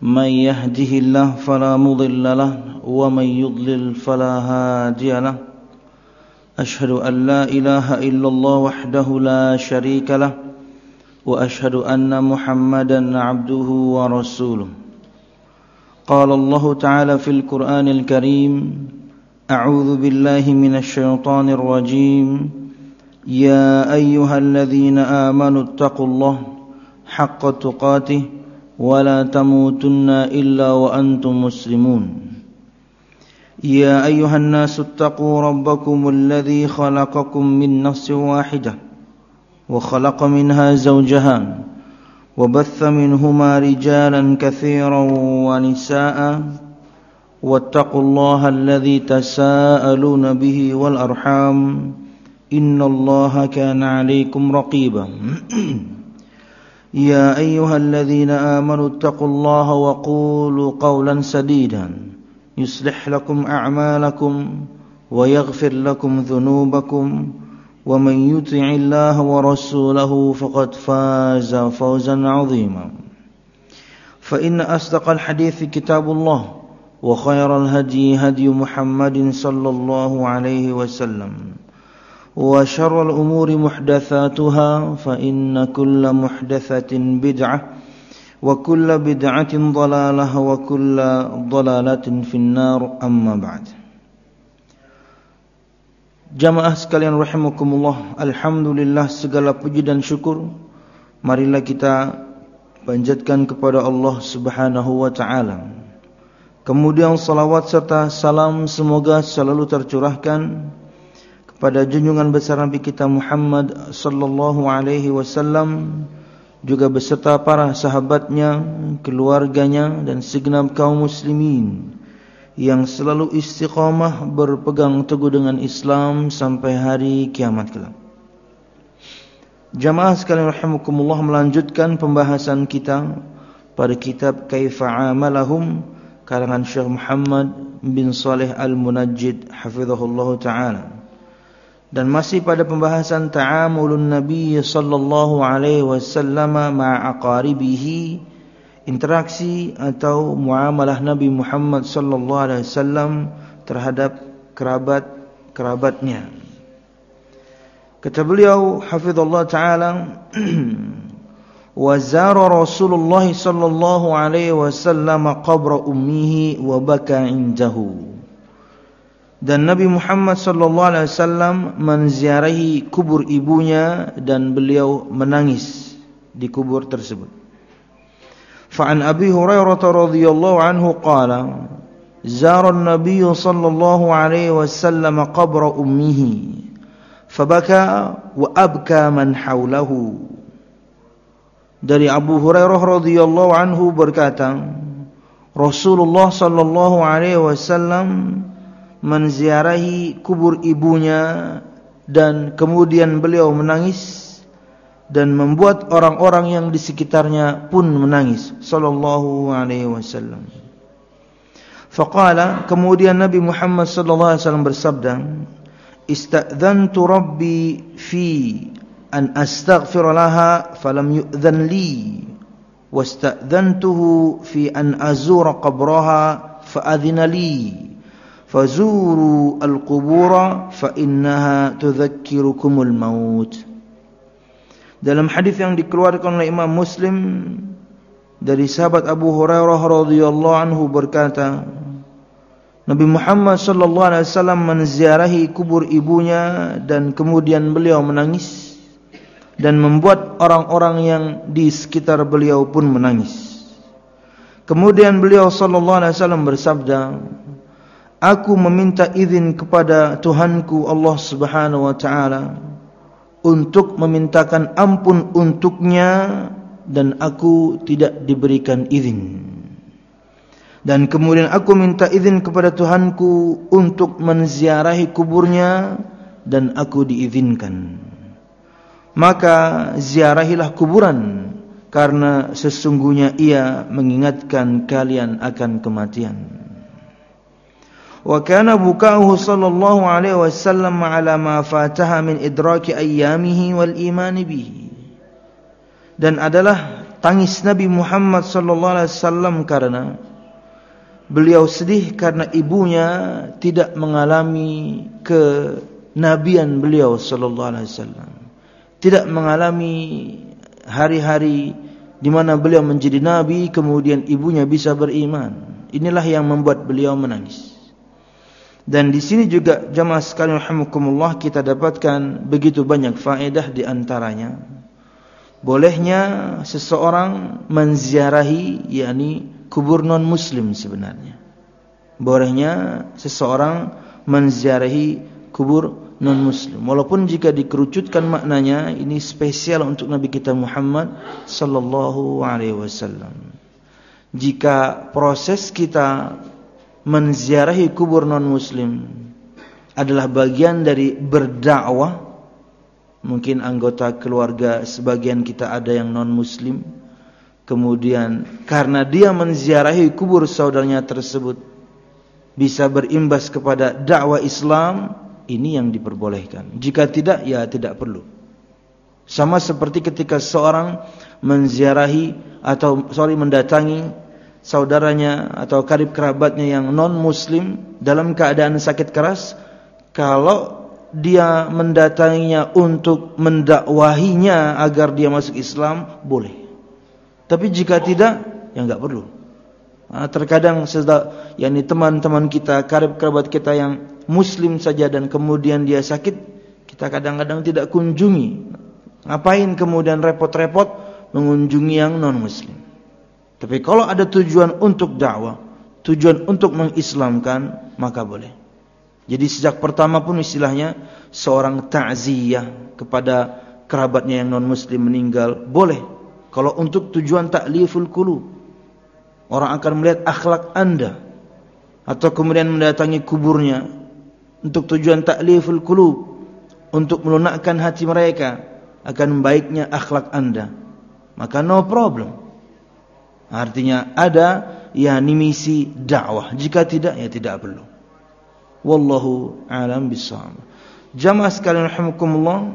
من يهده الله فلا مضل له ومن يضلل فلا هادي له أشهد أن لا إله إلا الله وحده لا شريك له وأشهد أن محمدا عبده ورسوله قال الله تعالى في القرآن الكريم أعوذ بالله من الشيطان الرجيم يا أيها الذين آمنوا اتقوا الله حق تقاته ولا تموتن إلا وأنتم مسلمون يا أيها الناس اتقوا ربكم الذي خلقكم من نفس واحدة وخلق منها زوجها وبث منهما رجالا كثيرا ونساء واتقوا الله الذي تساءلون به والأرحام إن الله كان عليكم رقيبا يا أيها الذين آمنوا اتقوا الله وقولوا قولا سديدا يصلح لكم أعمالكم ويغفر لكم ذنوبكم ومن يطع الله ورسوله فقد فاز فوزا عظيما فإن أصدق الحديث كتاب الله وخير الهدي هدي محمد صلى الله عليه وسلم وشر الأمور محدثاتها فإن كل محدثة بدعة وكل بدعة ضلالة وكل ضلالة في النار أما بعد. Jamaah sekalian rahimakumullah, alhamdulillah segala puji dan syukur marilah kita panjatkan kepada Allah Subhanahu wa taala. Kemudian salawat serta salam semoga selalu tercurahkan kepada junjungan besar Nabi kita Muhammad sallallahu alaihi wasallam juga beserta para sahabatnya, keluarganya dan segenap kaum muslimin yang selalu istiqamah berpegang teguh dengan Islam sampai hari kiamat kelak. Jamaah sekalian rahimakumullah, melanjutkan pembahasan kita pada kitab Kaifa Amalahum karangan Syekh Muhammad bin Shalih Al-Munajjid hafizahullah taala. Dan masih pada pembahasan ta'amulun Nabi sallallahu alaihi wasallam ma'a aqaribihi, interaksi atau muamalah Nabi Muhammad sallallahu alaihi wasallam terhadap kerabat-kerabatnya. Kata beliau hafizallahu taala, wa zara Rasulullah sallallahu alaihi wasallam qabra ummihi wa baka indahu. Dan Nabi Muhammad sallallahu alaihi wasallam menziarahi kubur ibunya dan beliau menangis di kubur tersebut. Fa'an Abi Hurairah radhiyallahu anhu qala zara an-nabiy sallallahu alaihi wasallam qabra ummihi fabaka wa abka man hawlahu. Dari Abu Hurairah radhiyallahu anhu berkata, Rasulullah sallallahu alaihi wasallam menziarahi kubur ibunya dan kemudian beliau menangis dan membuat orang-orang yang di sekitarnya pun menangis sallallahu alaihi wasallam. Faqala, kemudian Nabi Muhammad sallallahu alaihi wasallam bersabda, istadzantu rabbi fi an astaghfir laha falam yu'dhan li wastadzantuhu fi an azura qabraha fa'adhina li fazuru al-qubura fa innaha tudzakirukumul maut. Dalam hadis yang dikeluarkan oleh Imam Muslim dari sahabat Abu Hurairah radhiyallahu anhu berkata, Nabi Muhammad sallallahu alaihi wasallam menziarahi kubur ibunya dan kemudian beliau menangis dan membuat orang-orang yang di sekitar beliau pun menangis. Kemudian beliau sallallahu alaihi wasallam bersabda, aku meminta izin kepada Tuhanku Allah Subhanahu wa taala untuk memintakan ampun untuknya dan aku tidak diberikan izin. Dan kemudian aku minta izin kepada Tuhanku untuk menziarahi kuburnya dan aku diizinkan. Maka ziarahilah kuburan karena sesungguhnya ia mengingatkan kalian akan kematian. Wa kana buka'uhu sallallahu alaihi wasallam ala ma fataha min idraki ayyamihi wal iman bihi. Dan adalah tangis Nabi Muhammad sallallahu alaihi wasallam karena beliau sedih karena ibunya tidak mengalami kenabian beliau sallallahu alaihi wasallam. Tidak mengalami hari-hari di mana beliau menjadi nabi kemudian ibunya bisa beriman. Inilah yang membuat beliau menangis. Dan di sini juga jamaah sekalian rahimakumullah kita dapatkan begitu banyak faedah di antaranya bolehnya seseorang menziarahi yakni kubur non muslim sebenarnya. Bolehnya seseorang menziarahi kubur non muslim walaupun jika dikerucutkan maknanya ini spesial untuk Nabi kita Muhammad sallallahu alaihi wasallam. Jika proses kita menziarahi kubur non muslim adalah bagian dari berdakwah, mungkin anggota keluarga sebagian kita ada yang non muslim, kemudian karena dia menziarahi kubur saudaranya tersebut bisa berimbas kepada dakwah Islam, ini yang diperbolehkan. Jika tidak, ya tidak perlu. Sama seperti ketika seorang mendatangi saudaranya atau karib kerabatnya yang non muslim dalam keadaan sakit keras, kalau dia mendatanginya untuk mendakwahinya agar dia masuk Islam, boleh. Tapi jika tidak, ya enggak perlu. Terkadang teman-teman kita, karib kerabat kita yang muslim saja dan kemudian dia sakit, kita kadang-kadang tidak kunjungi. Ngapain kemudian repot-repot mengunjungi yang non muslim? Tapi kalau ada tujuan untuk dakwah, tujuan untuk mengislamkan, maka boleh. Jadi sejak pertama pun istilahnya seorang ta'ziyah kepada kerabatnya yang non muslim meninggal, boleh. Kalau untuk tujuan ta'liful qulub, orang akan melihat akhlak Anda, atau kemudian mendatangi kuburnya untuk tujuan ta'liful qulub, untuk melunakkan hati mereka akan baiknya akhlak Anda, maka no problem. Artinya ada misi dakwah. Jika tidak, ya tidak perlu. Wallahu a'lam bishawab. Jamaah sekalian rahimakumullah,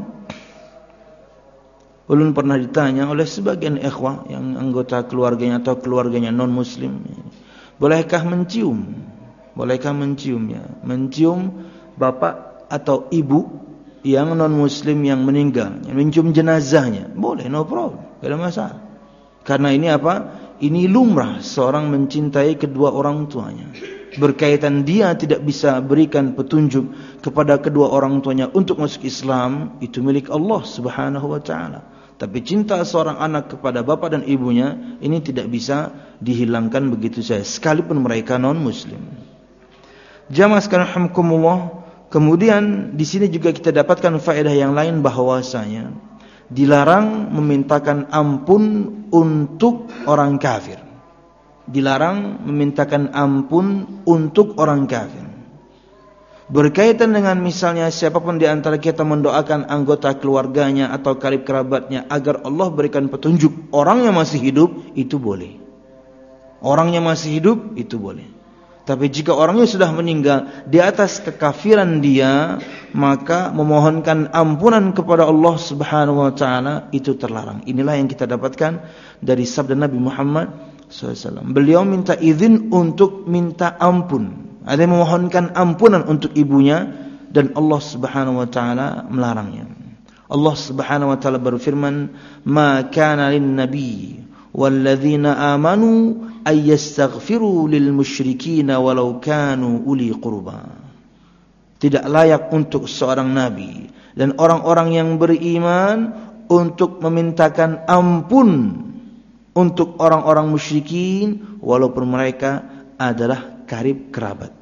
ulun pernah ditanya oleh sebagian ikhwah yang anggota keluarganya atau keluarganya non muslim, bolehkah mencium? Bolehkah menciumnya? Mencium bapak atau ibu yang non muslim yang meninggal, mencium jenazahnya, boleh, no problem, tidak ada masalah. Karena ini apa? Ini lumrah seorang mencintai kedua orang tuanya. Berkaitan dia tidak bisa berikan petunjuk kepada kedua orang tuanya untuk masuk Islam, itu milik Allah Subhanahu wa taala. Tapi cinta seorang anak kepada bapak dan ibunya ini tidak bisa dihilangkan begitu saja sekalipun mereka non muslim. Jamaah sekalian rahimakumullah, kemudian di sini juga kita dapatkan faedah yang lain bahwasanya dilarang memintakan ampun untuk orang kafir. Dilarang memintakan ampun untuk orang kafir. Berkaitan dengan misalnya siapapun di antara kita mendoakan anggota keluarganya atau karib kerabatnya agar Allah berikan petunjuk, orangnya masih hidup, itu boleh. Orangnya masih hidup, itu boleh. Tapi jika orangnya sudah meninggal di atas kekafiran dia, maka memohonkan ampunan kepada Allah Subhanahu wa taala itu terlarang. Inilah yang kita dapatkan dari sabda Nabi Muhammad SAW. Beliau minta izin untuk minta ampun. Ada yang memohonkan ampunan untuk ibunya dan Allah Subhanahu wa taala melarangnya. Allah Subhanahu wa taala berfirman, "Ma kana lin-nabi walladzina amanu ay yastaghfiru lil musyrikin walau kanu uli qurba." Tidak layak untuk seorang nabi dan orang-orang yang beriman untuk memintakan ampun untuk orang-orang musyrikin walaupun mereka adalah karib kerabat.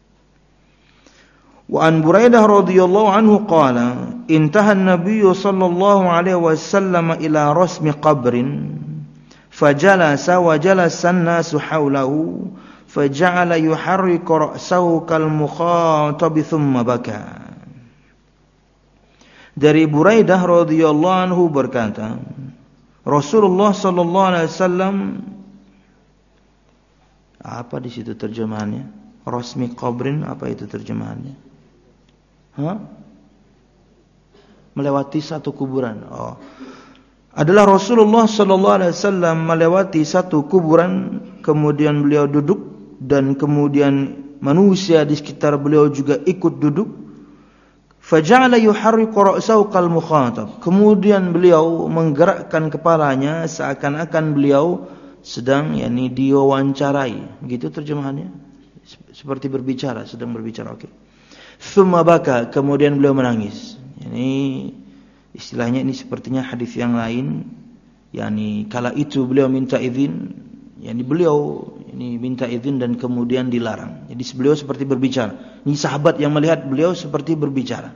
Wa an Buraidah radhiyallahu anhu qala intaha an-nabiy sallallahu alaihi wasallam ila rasmi qabrin fajalasa wa jalasa an-nasu hawlahu faja'ala yuharriku ra'sahu kal mukhatab thumma baka. Dari Buraidah radhiyallahu anhu berkata, Rasulullah sallallahu alaihi wasallam, apa di situ terjemahannya? Rasmi qabrin, apa itu terjemahannya? Melewati satu kuburan. adalah Rasulullah sallallahu alaihi wasallam melewati satu kuburan, kemudian beliau duduk dan kemudian manusia di sekitar beliau juga ikut duduk. Faja'ala yuharriqu ra'sahu kal mukhatab. Kemudian beliau menggerakkan kepalanya seakan-akan beliau sedang diwawancarai. Begitu terjemahannya. Seperti berbicara, sedang berbicara. Oke. Tsumma baka, kemudian beliau menangis. Istilahnya ini sepertinya hadis yang lain, kala itu beliau minta izin, beliau minta izin dan kemudian dilarang. Jadi beliau seperti berbicara. Ini sahabat yang melihat beliau seperti berbicara.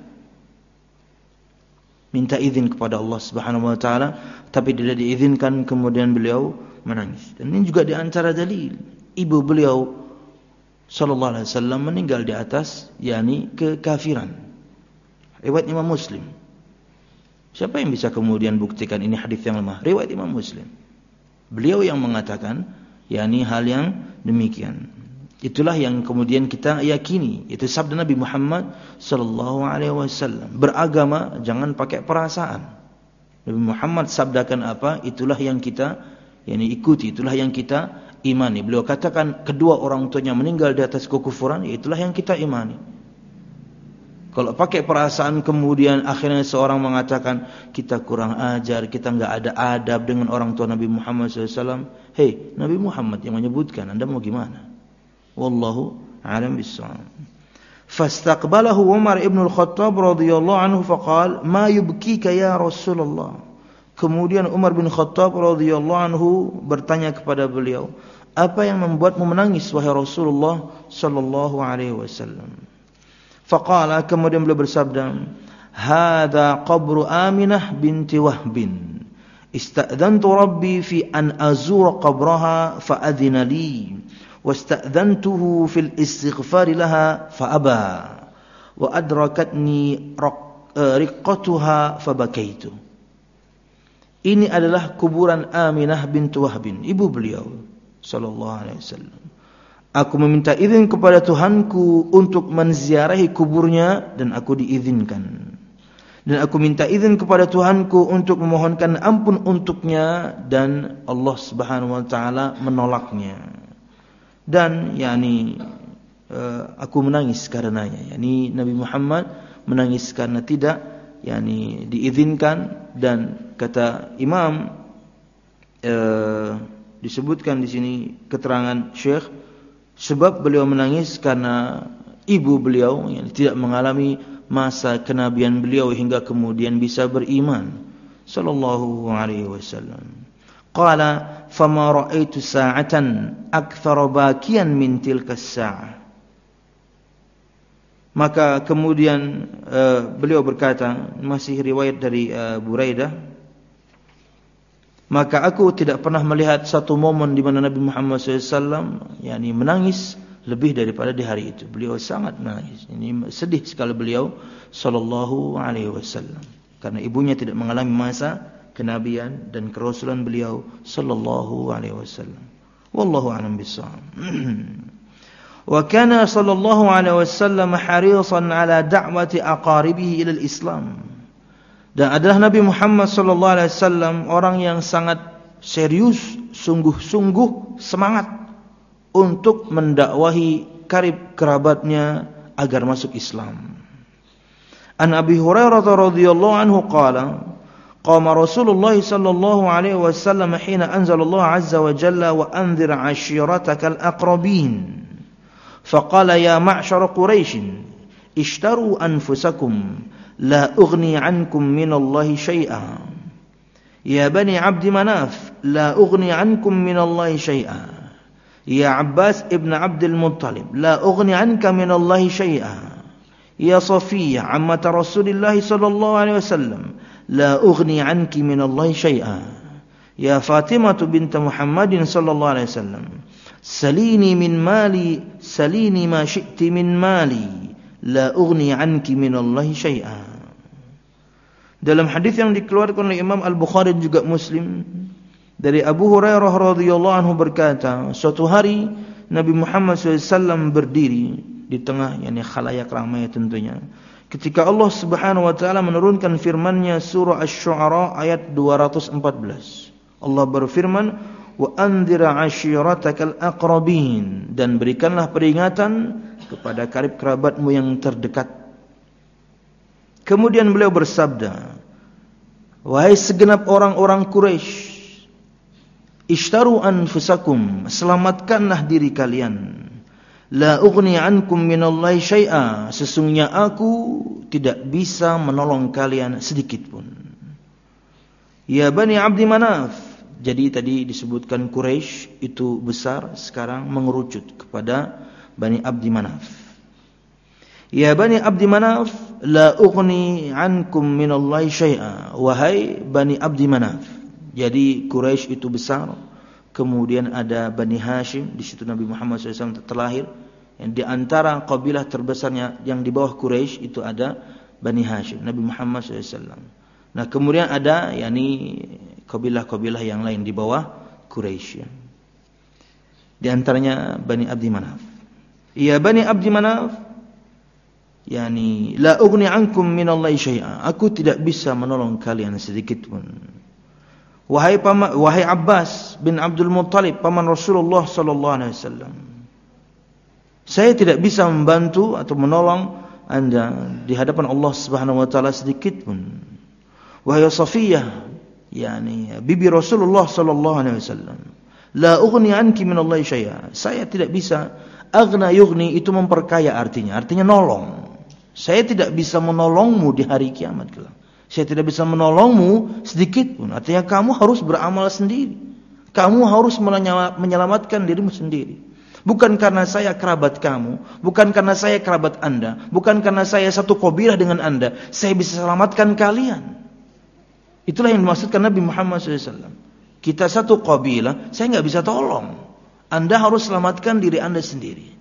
Minta izin kepada Allah Subhanahu wa taala, tapi tidak diizinkan, kemudian beliau menangis. Dan ini juga di antara dalil ibu beliau sallallahu alaihi wasallam meninggal di atas kekafiran. Riwayat Imam Muslim. Siapa yang bisa kemudian buktikan ini hadis yang lemah? Riwayat Imam Muslim. Beliau yang mengatakan hal yang demikian. Itulah yang kemudian kita yakini. Itu sabda Nabi Muhammad sallallahu alaihi wasallam. Beragama jangan pakai perasaan. Nabi Muhammad sabdakan apa, itulah yang kita ikuti, itulah yang kita imani. Beliau katakan kedua orang tuanya meninggal di atas kekufuran, itulah yang kita imani. Kalau pakai perasaan kemudian akhirnya seorang mengatakan kita kurang ajar, kita enggak ada adab dengan orang tua Nabi Muhammad SAW. Hei, Nabi Muhammad yang menyebutkan, Anda mau gimana? Wallahu a'lam bissawab. Fastaqbalahu Umar ibn al-Khattab radhiyallahu anhu faqala, "Ma yubkika ya Rasulullah?" Kemudian Umar bin Khattab radhiyallahu anhu bertanya kepada beliau, "Apa yang membuatmu menangis wahai Rasulullah sallallahu alaihi wasallam?" Faqala, kemudian beliau bersabda, "Hadza qabru Aminah binti Wahbin. Ista'dhantu Rabbi fi an azura qabraha fa adhina li, wasta'dhantuhu fil istighfar laha fa aba, wa adrakatni riqqatuha fa bakaitu." Ini adalah kuburan Aminah binti Wahbin, ibu beliau sallallahu alaihi wasallam. Aku meminta izin kepada Tuhanku untuk menziarahi kuburnya dan aku diizinkan. Dan aku minta izin kepada Tuhanku untuk memohonkan ampun untuknya dan Allah Subhanahu wa taala menolaknya. Dan aku menangis karenanya. Nabi Muhammad menangis karena tidak diizinkan, dan kata Imam disebutkan di sini keterangan Syekh, sebab beliau menangis karena ibu beliau yang tidak mengalami masa kenabian beliau hingga kemudian bisa beriman sallallahu alaihi wasallam. Qala fama ra'aitu sa'atan akthara bakiyan min tilka as-sa'ah. Maka kemudian beliau berkata, masih riwayat dari Buraidah, maka aku tidak pernah melihat satu momen di mana Nabi Muhammad SAW menangis lebih daripada di hari itu. Beliau sangat menangis. Ini sedih sekali beliau sallallahu alaihi wasallam karena ibunya tidak mengalami masa kenabian dan kerasulan beliau sallallahu alaihi wasallam. Wallahu a'lam bissawab. Wa kana sallallahu alaihi wasallam harisan ala da'wati aqaribihi ila al-Islam. Dan adalah Nabi Muhammad sallallahu alaihi wasallam orang yang sangat serius, sungguh-sungguh semangat untuk mendakwahi karib kerabatnya agar masuk Islam. An Abi Hurairah radhiyallahu anhu qala, qama Rasulullah sallallahu alaihi wasallam hina anzalallahu azza wa jalla wa anzir 'ashiratakal aqrabin. Faqala ya ma'syar Quraisy, ishtaru anfusakum la ughni 'ankum minallahi syai'a. Ya bani Abd Manaf, la ughni 'ankum minallahi syai'a. Ya Abbas ibn Abdul Muttalib, la ughni 'anka minallahi syai'a. Ya Safiyyah ammat Rasulillah sallallahu alaihi wasallam, la ughni 'anki minallahi syai'a. Ya Fatimah bint Muhammadin sallallahu alaihi wasallam, salini min mali, salini ma syi'ti min mali, la ughni 'anki minallahi syai'a. Dalam hadis yang dikeluarkan oleh Imam Al-Bukhari juga Muslim dari Abu Hurairah radhiyallahu anhu berkata, suatu hari Nabi Muhammad SAW berdiri di tengah khalayak ramai tentunya. ketika Allah Subhanahu wa taala menurunkan firman-Nya surah Asy-Syu'ara ayat 214. Allah berfirman, "Wa anzir 'ashiratakal aqrabin," dan berikanlah peringatan kepada karib kerabatmu yang terdekat. Kemudian beliau bersabda, "Wahai segenap orang-orang Quraisy, ishtaru anfusakum, selamatkanlah diri kalian. La ughni ankum minallahi syai'a, sesungguhnya aku tidak bisa menolong kalian sedikit pun." Ya Bani Abdi Manaf. Jadi tadi disebutkan Quraisy itu besar, sekarang mengerucut kepada Bani Abdi Manaf. Ya Bani Abdi Manaf, la ughni ankum minallahi syai'a. Wahai Bani Abdi Manaf. Jadi Quraisy itu besar. Kemudian ada Bani Hashim, di situ Nabi Muhammad SAW terlahir. Yang di antara kabilah terbesarnya yang di bawah Quraisy itu ada Bani Hashim, Nabi Muhammad SAW. Nah, kemudian ada kabilah-kabilah yang lain di bawah Quraisy. Di antaranya Bani Abdi Manaf. Ya Bani Abdi Manaf, la ughni ankum minallahi syai'a. Aku tidak bisa menolong kalian sedikit pun. Wahai Abbas bin Abdul Muttalib, paman Rasulullah sallallahu alaihi wasallam, saya tidak bisa membantu atau menolong Anda di hadapan Allah Subhanahu wa taala sedikit pun. Wahai Safiyah, bibi Rasulullah sallallahu alaihi wasallam, la ughni anki minallahi syai'a. Saya tidak bisa. Aghna yughni itu memperkaya artinya nolong. Saya tidak bisa menolongmu di hari kiamat kelak. Saya tidak bisa menolongmu sedikit pun. Artinya kamu harus beramal sendiri. Kamu harus menyelamatkan dirimu sendiri. Bukan karena saya kerabat kamu, bukan karena saya kerabat Anda, bukan karena saya satu kabilah dengan Anda, saya bisa selamatkan kalian. Itulah yang dimaksudkan Nabi Muhammad SAW. Kita satu kabilah, saya nggak bisa tolong. Anda harus selamatkan diri Anda sendiri.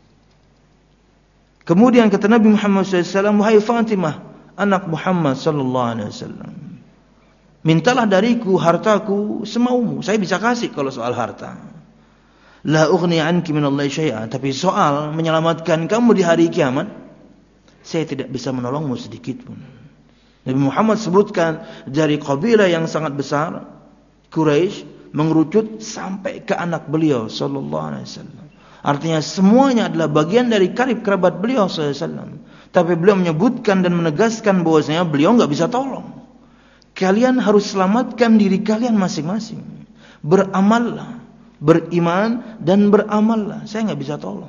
Kemudian kata Nabi Muhammad SAW, wahai Fatimah, anak Muhammad sallallahu alaihi wasallam, mintalah dariku hartaku semaumu. Saya bisa kasih kalau soal harta. La ughni anki minallahi syai'a. Tapi soal menyelamatkan kamu di hari kiamat, saya tidak bisa menolongmu sedikit pun. Nabi Muhammad sebutkan dari kabilah yang sangat besar, Quraisy, mengerucut sampai ke anak beliau sallallahu alaihi wasallam. Artinya semuanya adalah bagian dari karib kerabat beliau sallallahu alaihi wasallam. Tapi beliau menyebutkan dan menegaskan bahwasanya beliau enggak bisa tolong. Kalian harus selamatkan diri kalian masing-masing. Beramallah, beriman dan beramallah. Saya enggak bisa tolong.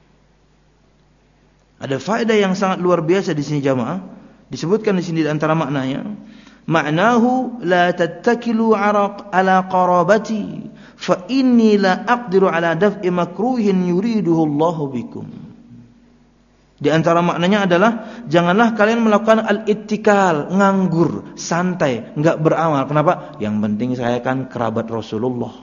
Ada faedah yang sangat luar biasa di sini jamaah. Disebutkan di sini di antara maknanya, ma'nahu la tattakilu ala qarabati fa inni la aqdiru ala daf'i makruhin yuriduhu Allahu bikum. Di antara maknanya adalah janganlah kalian melakukan al-ittikal, nganggur, santai, enggak beramal. Kenapa? Yang penting saya kan kerabat Rasulullah.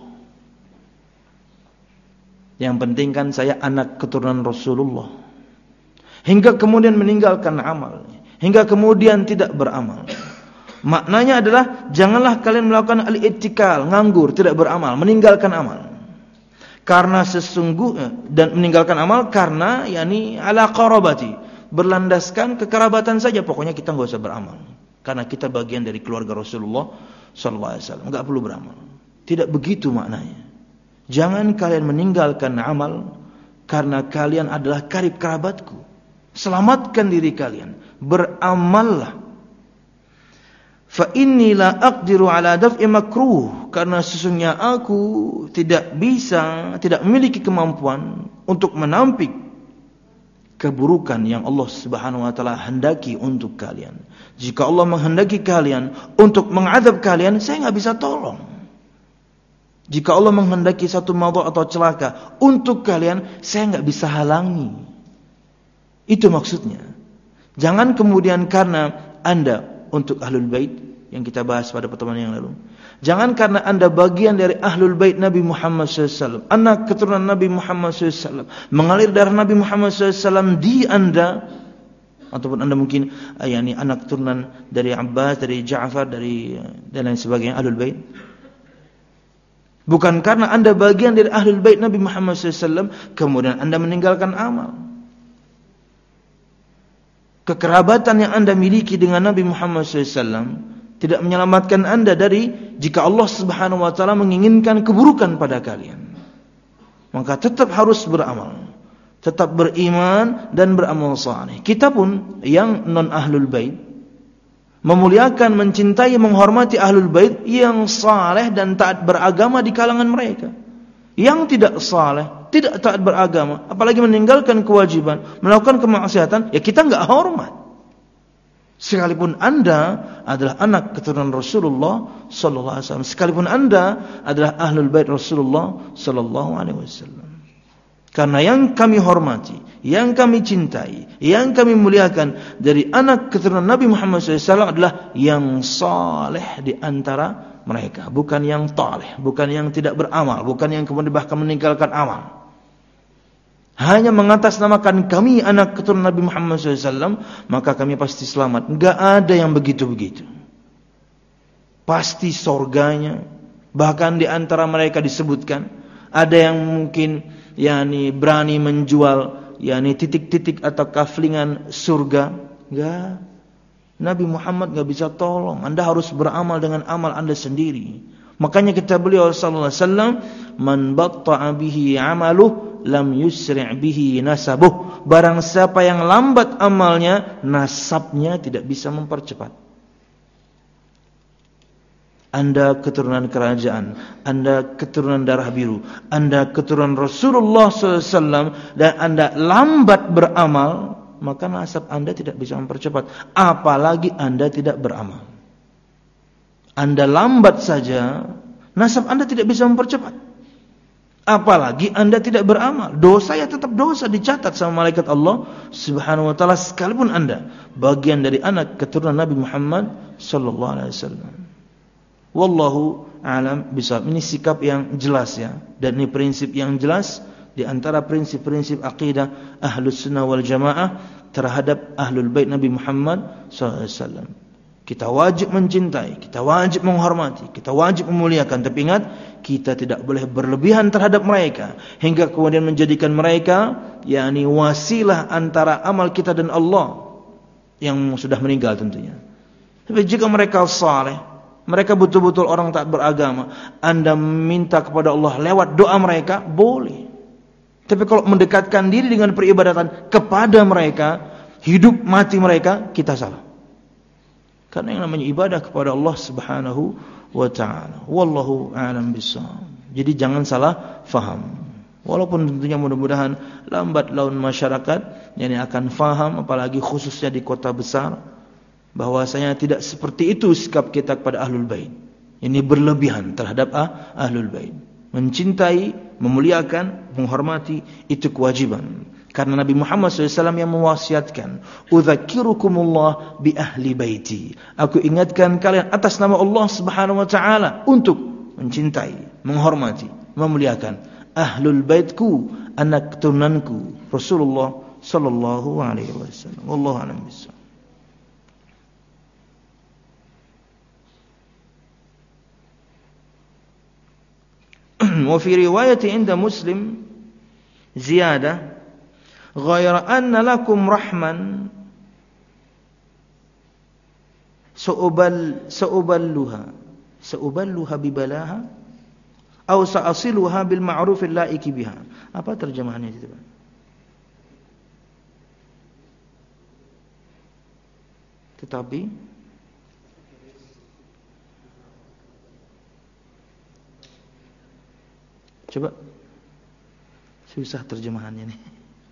Yang penting kan saya anak keturunan Rasulullah. Hingga kemudian meninggalkan amal, hingga kemudian tidak beramal. Maknanya adalah janganlah kalian melakukan al-ittikal, nganggur, tidak beramal, meninggalkan amal. Karena sesungguhnya, dan meninggalkan amal karena ala qarabati, berlandaskan kekerabatan saja, pokoknya kita enggak usah beramal. Karena kita bagian dari keluarga Rasulullah sallallahu alaihi wasallam, enggak perlu beramal. Tidak begitu maknanya. Jangan kalian meninggalkan amal karena kalian adalah karib kerabatku. Selamatkan diri kalian, beramallah. Fa inni la aqdiru ala daf'i makruh, karena sesungguhnya aku tidak memiliki kemampuan untuk menampik keburukan yang Allah Subhanahu wa taala hendaki untuk kalian. Jika Allah menghendaki kalian untuk mengadab kalian, saya enggak bisa tolong. Jika Allah menghendaki satu madhar atau celaka untuk kalian, saya enggak bisa halangi. Itu maksudnya. Jangan kemudian karena Anda untuk Ahlul Bait yang kita bahas pada pertemuan yang lalu, jangan karena Anda bagian dari Ahlul Bait Nabi Muhammad SAW, anak keturunan Nabi Muhammad SAW, mengalir darah Nabi Muhammad SAW di Anda, ataupun Anda mungkin anak keturunan dari Abbas, dari Ja'far, dari dan lain sebagainya, Ahlul Bait. Bukan karena Anda bagian dari Ahlul Bait Nabi Muhammad SAW kemudian Anda meninggalkan amal. kekerabatan yang Anda miliki dengan Nabi Muhammad SAW tidak menyelamatkan Anda dari jika Allah Subhanahu wa taala menginginkan keburukan pada kalian. Maka tetap harus beramal, tetap beriman dan beramal saleh. Kita pun yang non ahlul bait memuliakan, mencintai, menghormati ahlul bait yang saleh dan taat beragama di kalangan mereka. Yang tidak saleh, tidak taat beragama, apalagi meninggalkan kewajiban, melakukan kemaksiatan, ya kita enggak hormat. Sekalipun Anda adalah anak keturunan Rasulullah sallallahu alaihi wasallam, sekalipun Anda adalah ahlul bait Rasulullah sallallahu alaihi wasallam. Karena yang kami hormati, yang kami cintai, yang kami muliakan dari anak keturunan Nabi Muhammad SAW adalah yang saleh di antara mereka, bukan yang taleh, bukan yang tidak beramal, bukan yang kemudian bahkan meninggalkan amal. Hanya mengatasnamakan kami anak keturunan Nabi Muhammad SAW, maka kami pasti selamat. Enggak ada yang begitu-begitu. Pasti surganya. Bahkan di antara mereka disebutkan ada yang mungkin berani menjual titik-titik atau kaflingan surga. Enggak. Nabi Muhammad enggak bisa tolong. Anda harus beramal dengan amal Anda sendiri. Makanya kata beliau sallallahu alaihi wasallam, "Man batta'a bihi 'amaluhu lam yusri' bihi nasabuh." Barang siapa yang lambat amalnya, nasabnya tidak bisa mempercepat. Anda keturunan kerajaan, Anda keturunan darah biru, Anda keturunan Rasulullah SAW, dan Anda lambat beramal, maka nasab Anda tidak bisa mempercepat. Apalagi Anda tidak beramal. Anda lambat saja, nasab Anda tidak bisa mempercepat. Apalagi Anda tidak beramal. Dosa ya tetap dosa, dicatat sama malaikat Allah Subhanahu wa taala, sekalipun Anda bagian dari anak keturunan Nabi Muhammad sallallahu alaihi wasallam. Wallahu a'lam bishawab. Ini sikap yang jelas ya, dan ini prinsip yang jelas di antara prinsip-prinsip akidah Ahlus Sunnah wal Jamaah terhadap Ahlul Bait Nabi Muhammad sallallahu alaihi wasallam. Kita wajib mencintai, kita wajib menghormati, kita wajib memuliakan. Tapi ingat, kita tidak boleh berlebihan terhadap mereka hingga kemudian menjadikan mereka wasilah antara amal kita dan Allah yang sudah meninggal tentunya. Tapi jika mereka saleh, mereka betul-betul orang taat beragama, Anda minta kepada Allah lewat doa mereka, boleh. Tapi kalau mendekatkan diri dengan peribadatan kepada mereka, hidup mati mereka, kita salah. Karena yang namanya ibadah kepada Allah Subhanahu wa ta'ala. Wallahu a'lam bishawab. Jadi jangan salah faham. Walaupun tentunya mudah-mudahan lambat laun masyarakat akan faham, apalagi khususnya di kota besar, bahwasanya tidak seperti itu sikap kita kepada Ahlul Bait. Ini berlebihan terhadap Ahlul Bait. Mencintai, memuliakan, menghormati, itu kewajiban. Karena Nabi Muhammad SAW yang mewasiatkan, "Udzakirukumullah bi ahli baiti." Aku ingatkan kalian atas nama Allah Subhanahu wa taala untuk mencintai, menghormati, memuliakan ahlul baitku, anak keturunanku, Rasulullah sallallahu alaihi wasallam. Wallahu a'lam bishawab. Wa fi riwayati 'inda Muslim ziyadah غير أن لكم رحما سأبلها ببلاها أو سأصلها بالمعروف اللائق بها. Apa terjemahannya itu, Pak? Tetapi coba susah terjemahannya nih.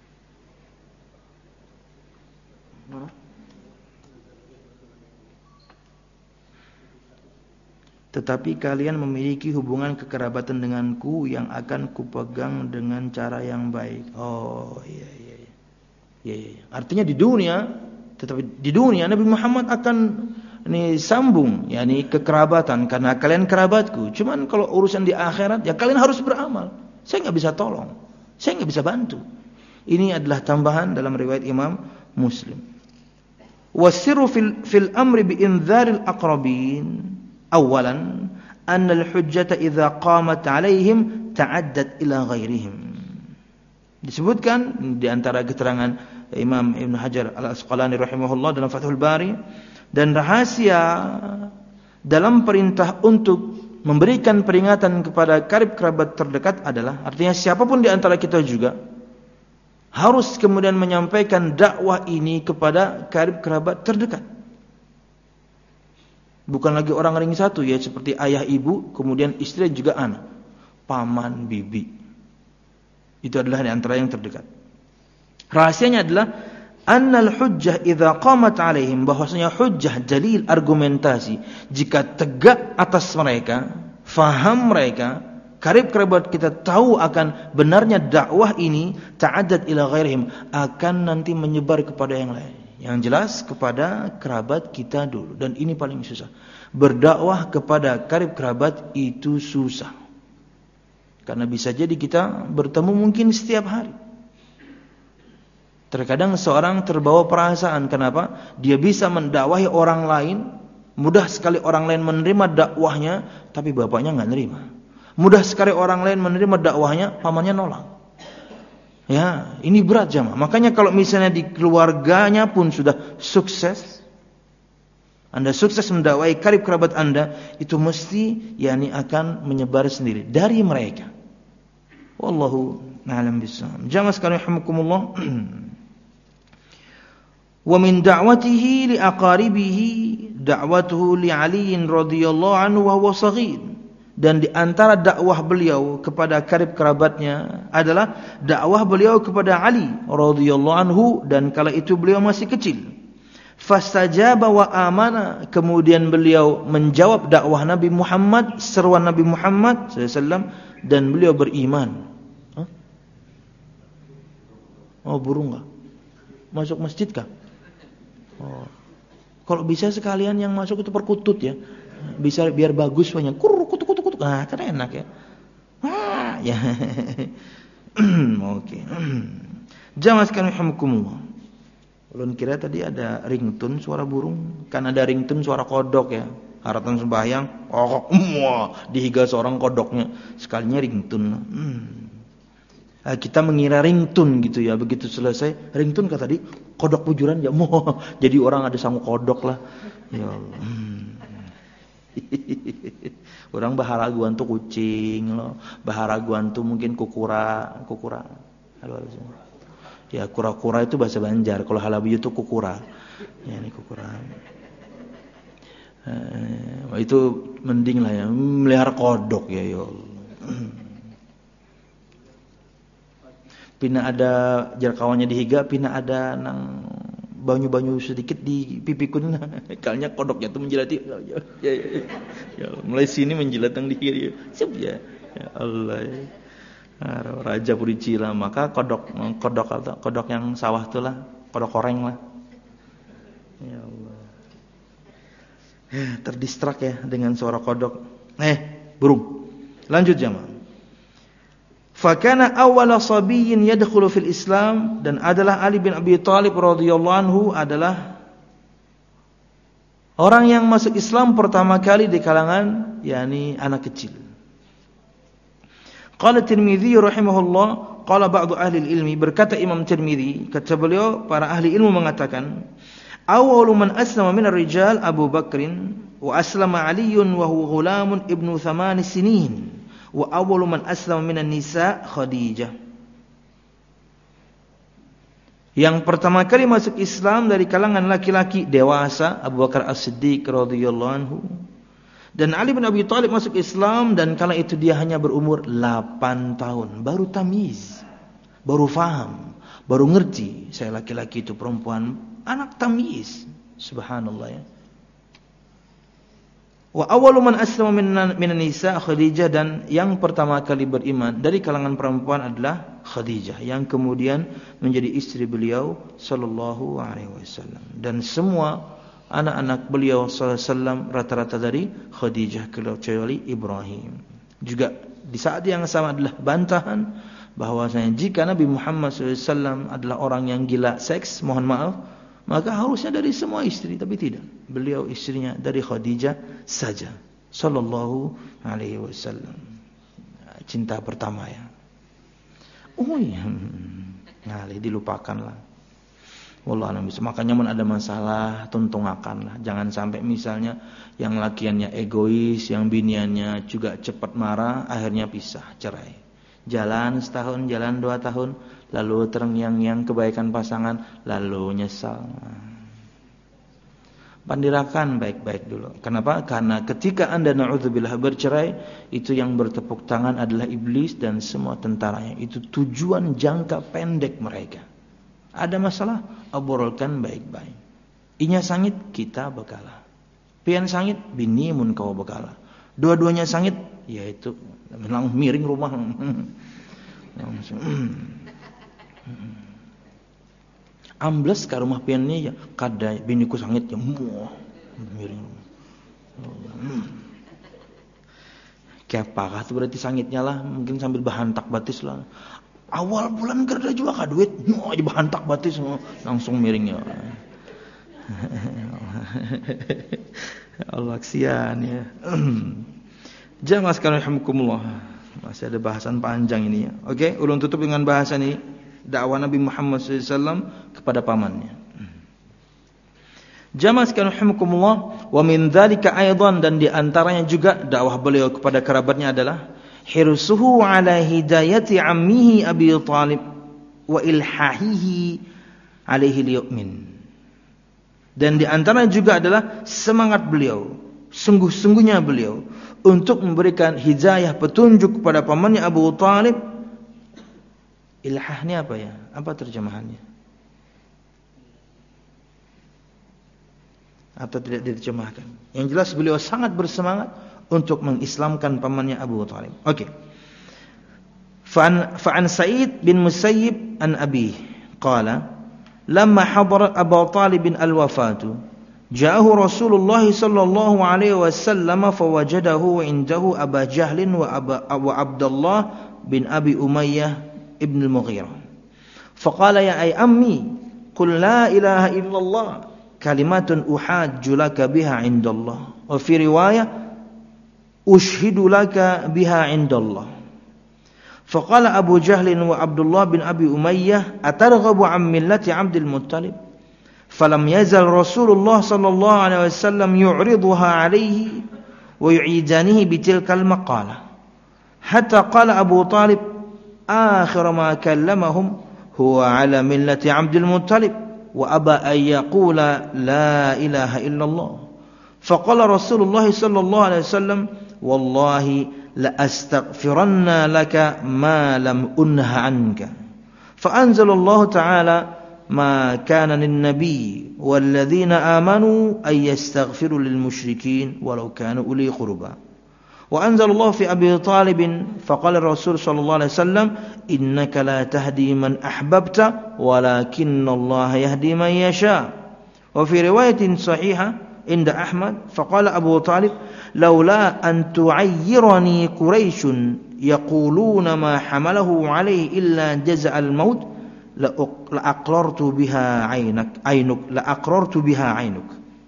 Tetapi kalian memiliki hubungan kekerabatan denganku yang akan kupegang dengan cara yang baik. Oh iya. Artinya di dunia, tetapi di dunia Nabi Muhammad akan sambung kekerabatan karena kalian kerabatku. Cuman kalau urusan di akhirat ya kalian harus beramal. Saya enggak bisa tolong, saya enggak bisa bantu. Ini adalah tambahan dalam riwayat Imam Muslim. Wasirru fil amri bi indzaril aqrabin awalan anna al-hujjata idza qamat 'alaihim ta'addat ila ghairihim. Disebutkan di antara keterangan Imam Ibn Hajar Al-Asqalani rahimahullah dalam Fathul Bari. Dan rahasia dalam perintah untuk memberikan peringatan kepada karib kerabat terdekat adalah, artinya siapapun di antara kita juga harus kemudian menyampaikan dakwah ini kepada karib kerabat terdekat. Bukan lagi orang ring satu ya, seperti ayah ibu, kemudian istri juga anak, paman, bibi. Itu adalah di antara yang terdekat. Rahasianya adalah annal hujjah idza qamat alaihim, bahwasanya hujjah, dalil, argumentasi jika tegak atas mereka, faham mereka, karib kerabat kita tahu akan benarnya dakwah ini, ta'addad ila ghairihim, akan nanti menyebar kepada yang lain. Yang jelas kepada kerabat kita dulu, dan ini paling susah. Berdakwah kepada karib kerabat itu susah. Karena bisa jadi kita bertemu mungkin setiap hari. Terkadang seorang terbawa perasaan, kenapa? Dia bisa mendakwahi orang lain, mudah sekali orang lain menerima dakwahnya, tapi bapaknya enggak nerima. Mudah sekali orang lain menerima dakwahnya, pamannya nolak. Ya, ini berat jamaah. Makanya kalau misalnya di keluarganya pun sudah sukses, Anda sukses mendakwahi karib kerabat Anda, itu mesti akan menyebar sendiri dari mereka. Wallahu a'lam bishawab. Jamaah sekalian rahimakumullah. Wa min da'watihi li aqaribihi da'watuhu li Ali radhiyallahu anhu wa huwa shaghir. Dan di antara dakwah beliau kepada karib kerabatnya adalah dakwah beliau kepada Ali radhiyallahu anhu, dan kala itu beliau masih kecil. Fastajaba wa amana, kemudian beliau menjawab dakwah Nabi Muhammad, seruan Nabi Muhammad sallallahu alaihi wasallam, dan beliau beriman. Oh, burung enggak? Masuk masjid kah? Oh. Kalau bisa sekalian yang masuk itu perkutut ya. Bisa biar bagus banyak. Kutuk. Nah, kan enak ya. Ya. Oke. Jamaah sekalian rahimakumullah. Ulun kira tadi ada ringtone suara burung, kan ada ringtone suara kodok ya. Haratan sembahyang, dihiga seorang kodoknya. Sekalinya ringtone. Kita mengira ringtone gitu ya. Begitu selesai ringtone kata tadi kodok bujuran ya. Jadi orang ada sanggup kodok lah. Ya Allah. Orang baharaguan tuh kucing loh. Baharaguan tuh mungkin kukura. Halo. Ya, kura-kura itu bahasa Banjar. Kalau Halabi itu kukura. Ya, ini kukura. Itu mending lah ya. Melihara kodok ya Allah. Pina ada jarkawannya dihiga, pina ada nang banyu-banyu sedikit di pipikun. Kalnya kodoknya tuh menjilati. Ya, mulai sini menjilat yang di kiri. Siap ya. Ya Allah. Raja Puricila, maka kodok yang sawah tuh lah, kodok koreng lah. Ya Allah. Terdistrak ya dengan suara kodok. Burung. Lanjut jamaah. Fakana awwala sabiyyin yadkhulu fil Islam, dan adalah Ali bin Abi Thalib radhiyallahu anhu adalah orang yang masuk Islam pertama kali di kalangan anak kecil. Qala Tirmidzi rahimahullah, qala ba'du ahli ilmi, berkata Imam Tirmidzi, kata beliau para ahli ilmu mengatakan, awwalu man aslama minar rijal Abu Bakrin wa aslama Aliun wa huwa ghulamun ibnu 8 sinin. Wa awwalu man aslama minan nisa Khadijah. Yang pertama kali masuk Islam dari kalangan laki-laki dewasa Abu Bakar As-Siddiq radhiyallahu anhu. Dan Ali bin Abi Thalib masuk Islam, dan kala itu dia hanya berumur 8 tahun, baru tamyiz, baru faham, baru ngerti saya laki-laki itu perempuan, anak tamyiz. Subhanallah ya. Wa awwalu man aslama minan nisa Khadijah, dan yang pertama kali beriman dari kalangan perempuan adalah Khadijah, yang kemudian menjadi istri beliau sallallahu alaihi wasallam. Dan semua anak-anak beliau sallallahu alaihi wasallam rata-rata dari Khadijah kecuali Ibrahim. Juga di saat yang sama adalah bantahan bahwasanya jika Nabi Muhammad sallallahu alaihi wasallam adalah orang yang gila seks, mohon maaf, maka harusnya dari semua istri, tapi tidak. Beliau istrinya dari Khadijah saja sallallahu alaihi wasallam. Cinta pertama ya. Oh iya. Dilupakanlah. Wallahu a'lam bishawab. Makanya mun ada masalah tuntungakanlah. Jangan sampai misalnya yang lakiannya egois, yang biniannya juga cepat marah, akhirnya pisah, cerai. Jalan setahun, jalan 2 tahun, lalu terngiang-ngiang kebaikan pasangan, lalu nyesal. Pandirakan baik-baik dulu. Kenapa? Karena ketika Anda na'udzubillah bercerai, itu yang bertepuk tangan adalah iblis dan semua tentaranya. Itu tujuan jangka pendek mereka. Ada masalah, obrolkan baik-baik. Inya sangit, kita bekalah. Pian sangit, bini mun kau bekalah. Dua-duanya sangit, yaitu langsung miring rumah. Ambles ke rumah pian ni ya, kada biniku sangit ya, miring rumah. Kepakah itu berarti sangitnya lah, mungkin sambil bahantak batis lah. Awal bulan kerja juga ka duit, aja bahantak batis langsung miringnya. Allah kesian ya. Jamaah sekalian rahimakumullah. Masih ada bahasan panjang ini ya. Oke, ulun tutup dengan bahasan ini. Dakwah Nabi Muhammad SAW kepada pamannya. Jamaah sekalian rahimakumullah, wa min dzalika aidan, dan di antaranya juga dakwah beliau kepada kerabatnya adalah hirsuhu ala hidayati ammihi Abi Thalib wa ilhahihi alaihi liyu'min. Dan di antara juga adalah semangat beliau, sungguh-sungguhnya beliau untuk memberikan hidayah petunjuk kepada pamannya Abu Thalib. Ilhahnya apa ya? Apa terjemahannya? Atau tidak diterjemahkan? Yang jelas beliau sangat bersemangat untuk mengislamkan pamannya Abu Thalib. Oke. Fa'an Sa'id bin Musayyib an Abi qala lamma hadara Abu Thalib al-wafatu ja'ahu Rasulullah sallallahu alaihi wasallam fawajadahu indahu Aba Jahl wa Abdullah bin Abi Umayyah ibn al-Mughirah. Faqala ya ay ammi qul la ilaha illallah kalimatun uhajju laka biha indallah. Wa fi riwayah ushhidu laka biha indallah. Faqala Abu Jahl wa Abdullah bin Abi Umayyah atarghabu an millati Abdul Muttalib. Falam yazal Rasulullah sallallahu alaihi wasallam yu'riduha alaihi wa yu'idanihi bitilkal maqalah. Hatta qala Abu Talib akhir ma kallamahum huwa ala millati Abdul Muttalib wa aba an yaqula la ilaha illallah. Faqala Rasulullah sallallahu alaihi wasallam wallahi la astaghfiranna laka ma lam unha anka. Fa anzalallahu ta'ala ma kana lin nabiy wal ladzina amanu ay yastaghfiru lil musyrikeen walau kanu uli qurba. Wa anzalallahu fi Abi Thalib faqala Rasul sallallahu alaihi wasallam innaka la tahdi man ahbabta walakinna Allah yahdi man yasha. Wa fi riwayatin sahihah inda Ahmad faqala Abu Thalib laula an tu'ayyirani Quraisyun yaquluna ma hamalahu alaihi illa jaza'al maut la aqrartu biha ainuk.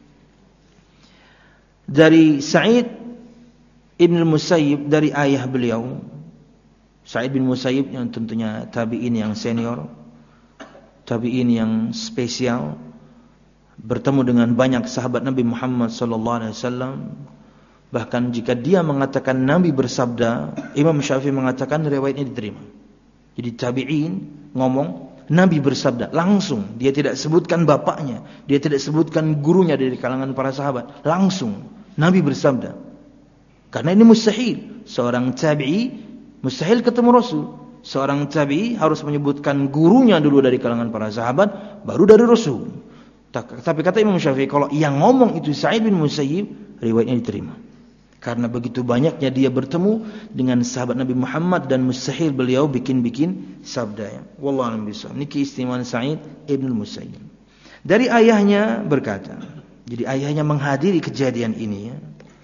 Dari Sa'id Ibn Musayyib, dari ayah beliau Sa'id bin Musayyib yang tentunya tabi'in yang senior, tabi'in yang spesial, bertemu dengan banyak sahabat Nabi Muhammad sallallahu alaihi wasallam. Bahkan jika dia mengatakan Nabi bersabda, Imam Syafi'i mengatakan riwayatnya diterima. Jadi tabi'in ngomong Nabi bersabda langsung, dia tidak sebutkan bapaknya, dia tidak sebutkan gurunya dari kalangan para sahabat, langsung Nabi bersabda. Karena ini mustahil, seorang tabi'i mustahil ketemu Rasul. Seorang tabi'i harus menyebutkan gurunya dulu dari kalangan para sahabat, baru dari Rasul. Tapi kata Imam Syafi'i, kalau yang ngomong itu Sa'id bin Musayyib, riwayatnya diterima. Karena begitu banyaknya dia bertemu dengan sahabat Nabi Muhammad dan mustahil beliau bikin-bikin sabdanya. Wallahu a'lam bishawab. Ini keistimewaan Sa'id bin Musayyib. Dari ayahnya berkata, jadi ayahnya menghadiri kejadian ini ya.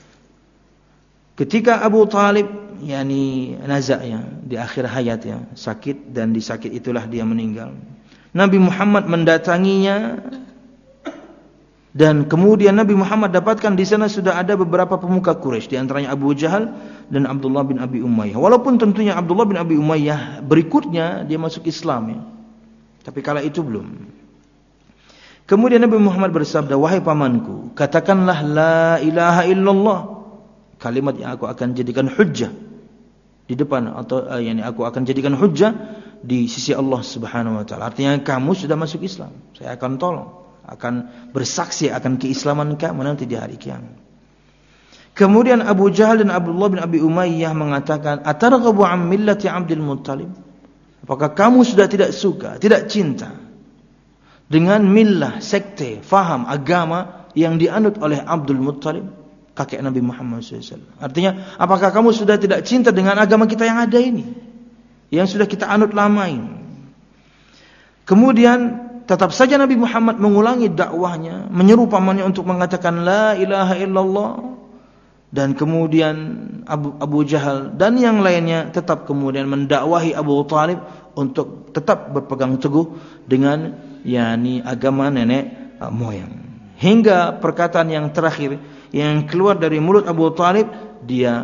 Ketika Abu Thalib yakni nazaknya di akhir hayatnya, sakit, dan di sakit itulah dia meninggal. Nabi Muhammad mendatanginya. Dan kemudian Nabi Muhammad dapatkan di sana sudah ada beberapa pemuka Quraisy, di antaranya Abu Jahal dan Abdullah bin Abi Umayyah. Walaupun tentunya Abdullah bin Abi Umayyah berikutnya dia masuk Islam ya. Tapi kala itu belum. Kemudian Nabi Muhammad bersabda, wahai pamanku, katakanlah la ilaha illallah, kalimat yang aku akan jadikan hujjah di depan, atau aku akan jadikan hujjah di sisi Allah Subhanahu wa taala. Artinya kamu sudah masuk Islam, saya akan tolong, akan bersaksi akan keislaman kamu nanti di hari kiamat. Kemudian Abu Jahal dan Abdullah bin Abi Umayyah mengatakan, atarghabu an millati Abdul Muttalib? Apakah kamu sudah tidak suka, tidak cinta dengan millah, sekte, faham, agama yang dianut oleh Abdul Muttalib, kakek Nabi Muhammad SAW? Artinya, apakah kamu sudah tidak cinta dengan agama kita yang ada ini, yang sudah kita anut lama ini? Kemudian tetap saja Nabi Muhammad mengulangi dakwahnya, menyeru pamannya untuk mengatakan la ilaha illallah. Dan kemudian Abu Jahal dan yang lainnya tetap kemudian mendakwahi Abu Talib untuk tetap berpegang teguh dengan agama nenek moyang. Hingga perkataan yang terakhir yang keluar dari mulut Abu Talib, dia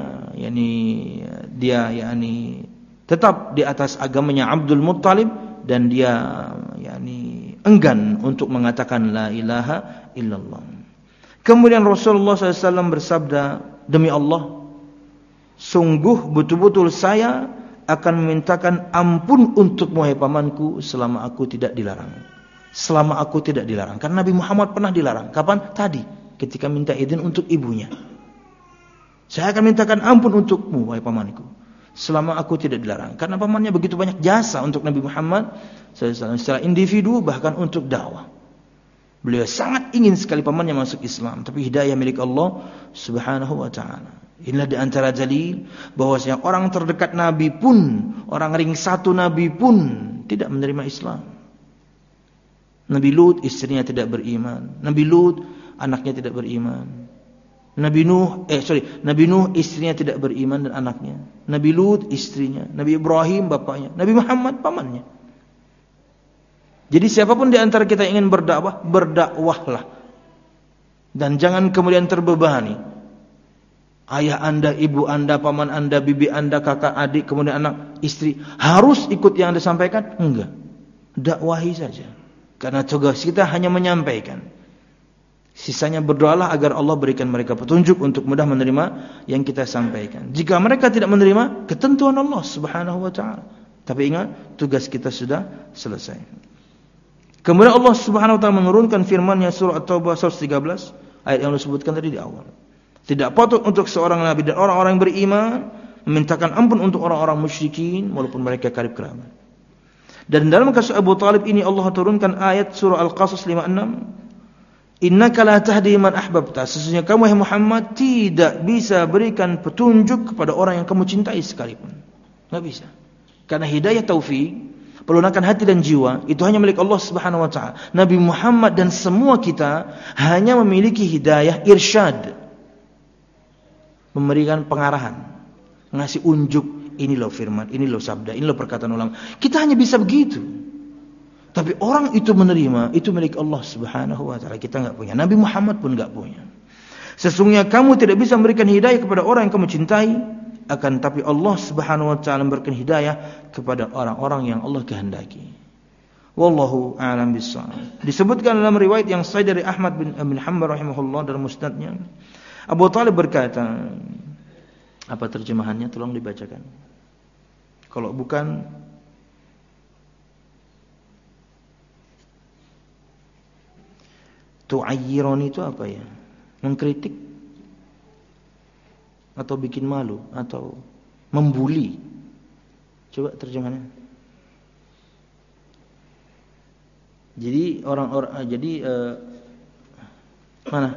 tetap di atas agamanya Abdul Muttalib, dan dia enggan untuk mengatakan la ilaha illallah. Kemudian Rasulullah SAW bersabda, demi Allah, sungguh betul-betul saya akan memintakan ampun untuk wahai pamanku selama aku tidak dilarang. Selama aku tidak dilarang. Karena Nabi Muhammad pernah dilarang. Kapan? Tadi, ketika minta izin untuk ibunya. Saya akan mintakan ampun untukmu wahai pamanku selama aku tidak dilarang. Karena pamannya begitu banyak jasa untuk Nabi Muhammad SAW, secara individu bahkan untuk dakwah. Beliau sangat ingin sekali pamannya masuk Islam, tapi hidayah milik Allah Subhanahu wa taala. Inilah di antara dalil bahwasanya orang terdekat Nabi pun, orang ring satu Nabi pun tidak menerima Islam. Nabi Lut istrinya tidak beriman. Nabi Lut anaknya tidak beriman. Nabi Nuh istrinya tidak beriman dan anaknya. Nabi Lut istrinya, Nabi Ibrahim bapaknya, Nabi Muhammad pamannya. Jadi siapapun di antara kita ingin berdakwah, berdakwahlah. Dan jangan kemudian terbebani. Ayah anda, ibu anda, paman anda, bibi anda, kakak, adik, kemudian anak, istri, harus ikut yang anda sampaikan? Enggak. Dakwahi saja. Karena tugas kita hanya menyampaikan. Sisanya berdoalah agar Allah berikan mereka petunjuk untuk mudah menerima yang kita sampaikan. Jika mereka tidak menerima, ketentuan Allah Subhanahu wa taala. Tapi ingat, tugas kita sudah selesai. Kemudian Allah Subhanahu wa taala menurunkan firman-Nya surah At-Taubah 113 ayat yang disebutkan tadi di awal. Tidak patut untuk seorang nabi dan orang-orang yang beriman memintakan ampun untuk orang-orang musyrikin walaupun mereka karib kerabat. Dan dalam kasus Abu Talib ini Allah turunkan ayat surah Al-Qasas 56. Innaka la tahdi man ahbabta. Sesungguhnya kamu wahai Muhammad tidak bisa berikan petunjuk kepada orang yang kamu cintai sekalipun. Enggak bisa. Karena hidayah taufik, pelunakan hati dan jiwa itu hanya milik Allah Subhanahu wa taala. Nabi Muhammad dan semua kita hanya memiliki hidayah irsyad, memberikan pengarahan, ngasih unjuk, ini loh firman, ini loh sabda, ini loh perkataan ulama. Kita hanya bisa begitu. Tapi orang itu menerima, itu milik Allah Subhanahu wa taala. Kita enggak punya. Nabi Muhammad pun enggak punya. Sesungguhnya kamu tidak bisa memberikan hidayah kepada orang yang kamu cintai, akan tapi Allah Subhanahu wa taala memberikan hidayah kepada orang-orang yang Allah kehendaki. Wallahu a'lam bissawab. Disebutkan dalam riwayat yang sahih dari Ahmad bin Hanbal rahimahullah dalam musnadnya, Abu Talib berkata, apa terjemahannya? Tolong dibacakan. Kalau bukan, tu'ayyironi itu apa ya? Mengkritik atau bikin malu atau membuli. Coba terjemahannya. Jadi orang-orang mana?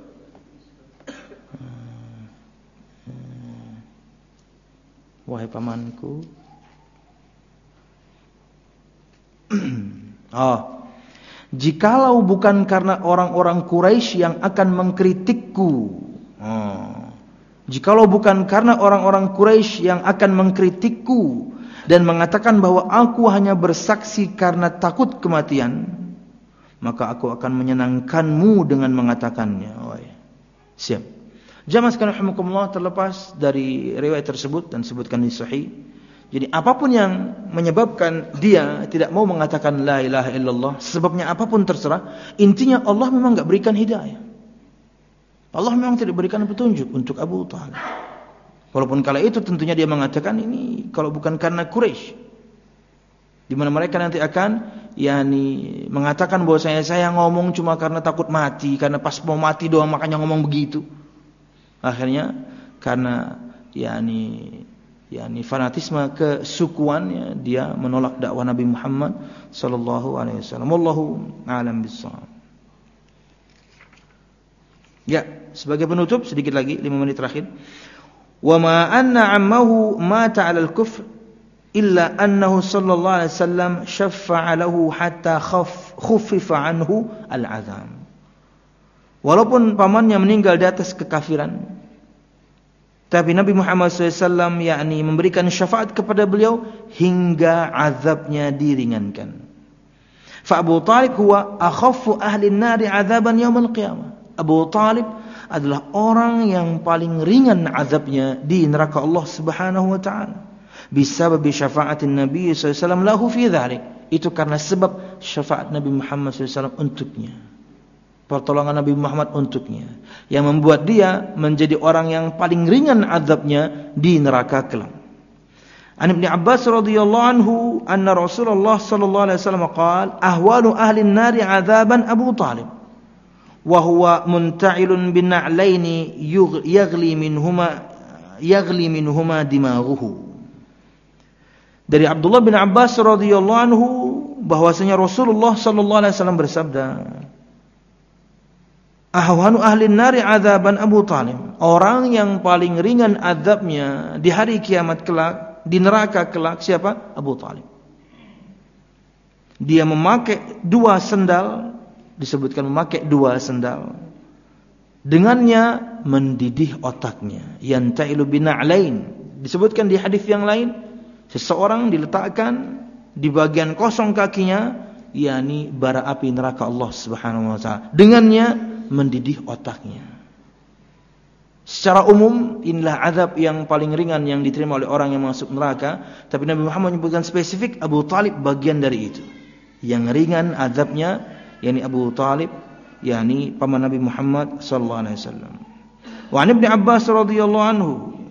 Wahai pamanku. Jikalau bukan karena orang-orang Quraisy yang akan mengkritikku. Jikalau bukan karena orang-orang Quraisy yang akan mengkritikku dan mengatakan bahwa aku hanya bersaksi karena takut kematian, maka aku akan menyenangkanmu dengan mengatakannya. Siap. Jamaah sekalian rahimakumullah, terlepas dari riwayat tersebut dan sebutkan di sahih, Jadi apapun yang menyebabkan dia tidak mau mengatakan la ilaha illallah, sebabnya apapun terserah, intinya Allah memang enggak berikan hidayah. Allah memang tidak berikan petunjuk untuk Abu Talib. Walaupun kala itu tentunya dia mengatakan ini kalau bukan karena Quraisy, di mana mereka nanti akan mengatakan bahwa saya ngomong cuma karena takut mati, karena pas mau mati doang makanya ngomong begitu. Akhirnya karena fanatisme kesukuannya dia menolak dakwah Nabi Muhammad sallallahu alaihi wasallam. Wallahu a'lam bissawab. Ya, sebagai penutup sedikit lagi 5 menit terakhir. Wa ma anna ammahu mata 'ala al-kufr illa annahu sallallahu alaihi wasallam syaffa'a lahu hatta khuffifa anhu al-'adzab. Walaupun pamannya meninggal di atas kekafiran, tapi Nabi Muhammad SAW memberikan syafaat kepada beliau hingga azabnya diringankan. Fa Abu Talib huwa akhaffu ahli an-nari 'adzaban yaumil qiyamah. Abu Talib adalah orang yang paling ringan azabnya di neraka Allah Subhanahu wa taala. Bisabab syafaatin Nabi SAW lahu fi dzalik. Itu karena sebab syafaat Nabi Muhammad SAW untuknya. Pertolongan Nabi Muhammad untuknya yang membuat dia menjadi orang yang paling ringan azabnya di neraka kelak. An Ibnu Abbas radhiyallahu anhu anna Rasulullah sallallahu alaihi wasallam qala ahwalu ahli an-nari 'adzaban Abu Talib wa huwa munta'ilun bin na'laini yaghli minhuma dimaghuhu. Dari Abdullah bin Abbas radhiyallahu anhu bahwasanya Rasulullah sallallahu alaihi wasallam bersabda, ahwanu ahli nari azaban Abu Talib, orang yang paling ringan azabnya di hari kiamat kelak, di neraka kelak, siapa? Abu Talib. Dia memakai 2 sendal, disebutkan memakai 2 sendal, dengannya mendidih otaknya. Yantailu bina'lain, disebutkan di hadis yang lain, seseorang diletakkan di bagian kosong kakinya, yakni bara api neraka Allah Subhanahu wa taala, dengannya mendidih otaknya. Secara umum inilah azab yang paling ringan yang diterima oleh orang yang masuk neraka, tapi Nabi Muhammad menyebutkan spesifik Abu Talib bagian dari itu. Yang ringan azabnya yakni Abu Talib, yakni paman Nabi Muhammad sallallahu alaihi wasallam. Wa an Ibnu Abbas radhiyallahu anhu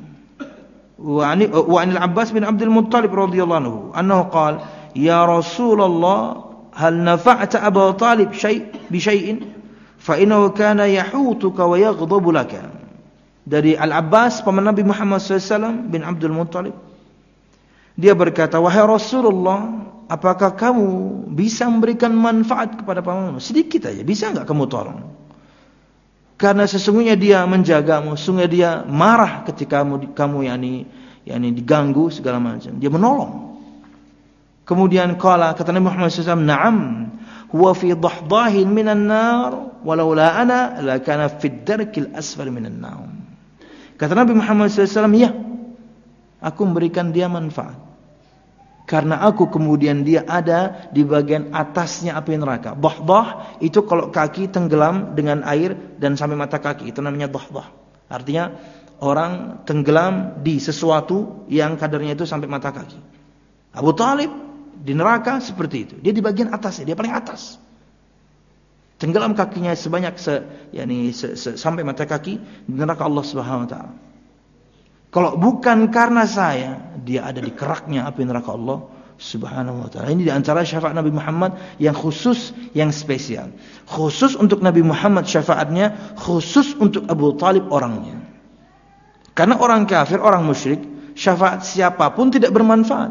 wa an al-Abbas bin Abdul Muttalib radhiyallahu anhu annahu qala ya Rasulullah hal nafa'ta Abu Talib bi syai'in fa innahu kana yahutuka wa yaghdabu laka. Dari Al-Abbas paman Nabi Muhammad SAW bin Abdul Muttalib, dia berkata, wahai Rasulullah, apakah kamu bisa memberikan manfaat kepada pamanmu sedikit aja, bisa enggak kamu tolong? Karena sesungguhnya dia menjagamu, sesungguhnya dia marah ketika kamu yakni diganggu segala macam, dia menolong. Kemudian kata Nabi Muhammad SAW, na'am huwa fi dahdahin minan nar walau la ana la kana fi ad-darkil asfal minan nar. Kata Nabi Muhammad SAW, ya, aku memberikan dia manfaat karena aku kemudian dia ada di bagian atasnya api neraka. Dahdah itu kalau kaki tenggelam dengan air dan sampai mata kaki, itu namanya dahdah. Artinya orang tenggelam di sesuatu yang kadarnya itu sampai mata kaki. Abu Talib di neraka seperti itu. Dia di bagian atasnya, dia paling atas. Tenggelam kakinya sebanyak sampai mata kaki di neraka Allah Subhanahu wa taala. Kalau bukan karena saya, dia ada di keraknya api neraka Allah Subhanahu wa taala. Ini di antara syafaat Nabi Muhammad yang khusus, yang spesial. Khusus untuk Nabi Muhammad syafaatnya, khusus untuk Abu Talib orangnya. Karena orang kafir, orang musyrik, syafaat siapapun tidak bermanfaat.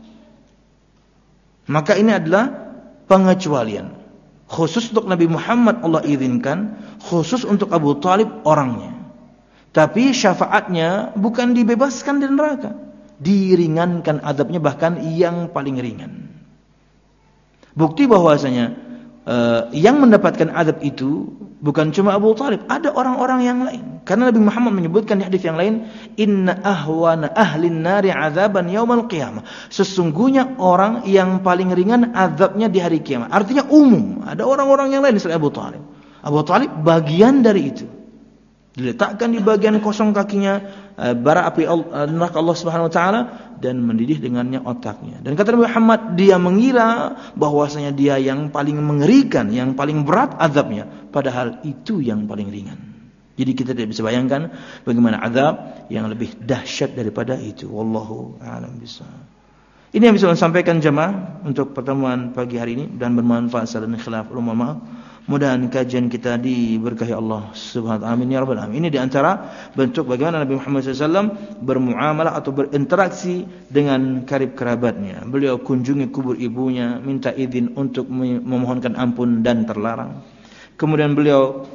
Maka ini adalah pengecualian. Khusus untuk Nabi Muhammad Allah izinkan, khusus untuk Abu Talib orangnya. Tapi syafaatnya bukan dibebaskan dari neraka, diringankan azabnya, bahkan yang paling ringan. Bukti bahwasanya yang mendapatkan azab itu bukan cuma Abu Talib, ada orang-orang yang lain. Karena Nabi Muhammad menyebutkan di hadis yang lain, inna ahwana ahlin nari azaban yaumal qiyamah. Sesungguhnya orang yang paling ringan azabnya di hari kiamat. Artinya umum, ada orang-orang yang lain selain Abu Talib. Abu Talib bagian dari itu. Diletakkan di bagian kosong kakinya bara api neraka Allah Subhanahu wa taala, dan mendidih dengannya otaknya. Dan kata Nabi Muhammad, dia mengira bahwasanya dia yang paling mengerikan, yang paling berat azabnya, padahal itu yang paling ringan. Jadi kita tidak bisa bayangkan bagaimana azab yang lebih dahsyat daripada itu. Wallahu a'lam bishawab. Ini yang bisa saya sampaikan jemaah untuk pertemuan pagi hari ini dan bermanfaat saling khilaf ulama. Mudah-mudahan kajian kita diberkahi Allah Subhanahu wa taala. Amin ya rabbal alamin. Ini di antara bentuk bagaimana Nabi Muhammad SAW bermuamalah atau berinteraksi dengan karib kerabatnya. Beliau kunjungi kubur ibunya, minta izin untuk memohonkan ampun dan terlarang. Kemudian beliau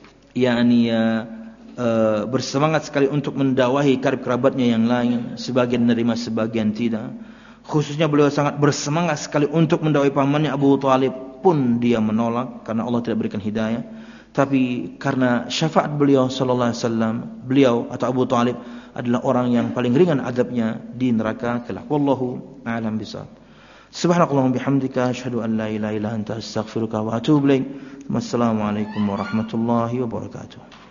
bersemangat sekali untuk mendakwahi karib kerabatnya yang lain, sebagian menerima, sebagian tidak. Khususnya beliau sangat bersemangat sekali untuk mendakwahi pamannya Abu Thalib, pun dia menolak karena Allah tidak berikan hidayah. Tapi karena syafaat beliau sallallahu alaihi wasallam, beliau atau Abu Thalib adalah orang yang paling ringan azabnya di neraka kelak. Wallahu a'lam bishawab. Subhanakallahumma bihamdika asyhadu an la ilaha illa anta astaghfiruka wa atubu ilaik. Wassalamualaikum warahmatullahi wabarakatuh.